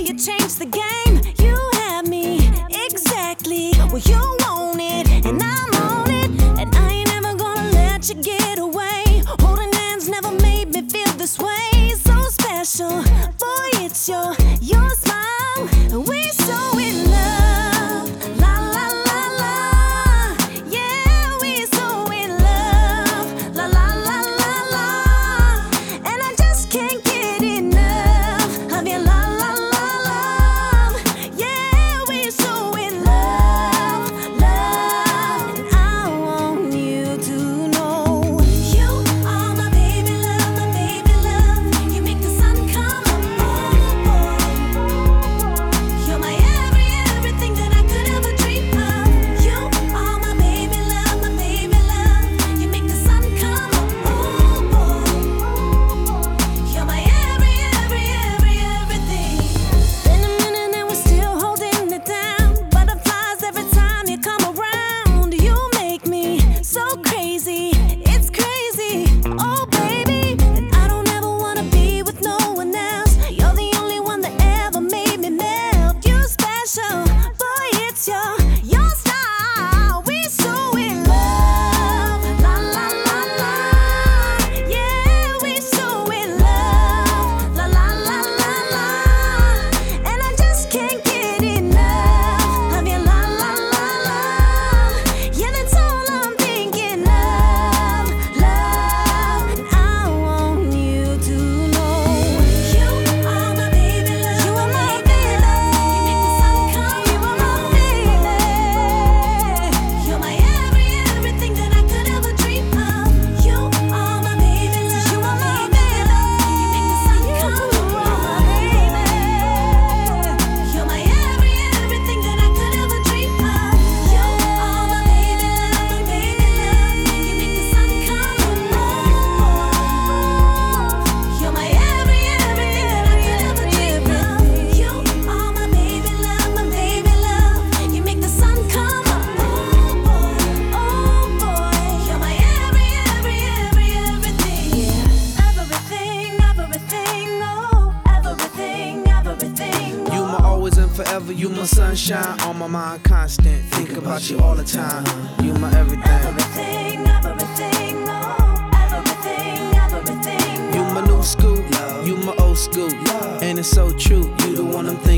you changed the game. You had me exactly where you want it, and I'm on it. And I ain't never gonna let you get away. Holding hands never made me feel this way. So special, boy, it's your smile, and we so in love. La la la la, yeah, we so in love. La la la la la, and I just can't get enough of your la la la love. Yeah, we so in love, love, and I want you to know you are my baby love, my baby love. You make the sun come up, oh boy. You're my everything that I could ever dream of. You are my baby love, my baby love. You make the sun come up, oh boy. You're my everything. Been a minute and we're still holding it down. Butterflies every time you come around. You make me so crazy, it's crazy, oh baby. And I don't ever wanna be with no one else. You're the only one that ever made me melt. You special, boy, it's your style. We so in love, la la la la, yeah, we so in love, la la la la la, and I just can't get enough of your la la la la. Yeah, that's all I'm thinking of, love, and I want you to know you are my baby love, you are my baby love. You make the sun come, you are my baby. You're my everything that I could ever dream of. You are my baby love, you are my baby love. You make the sun come, you are my baby. You're my everything that I could ever dream of. You are my baby love, my baby love. You make the sun come, oh boy. You're my everything that I could ever dream of. You are my baby love, my baby love. You make the sun come up, oh boy, oh boy. You're my everything. Everything, oh, everything. You my always and forever, you my sunshine, on my mind constant. Think about you all the time. You my everything. Everything, oh, everything. You my new school, you my old school, and it's so true. You the one I'm thinking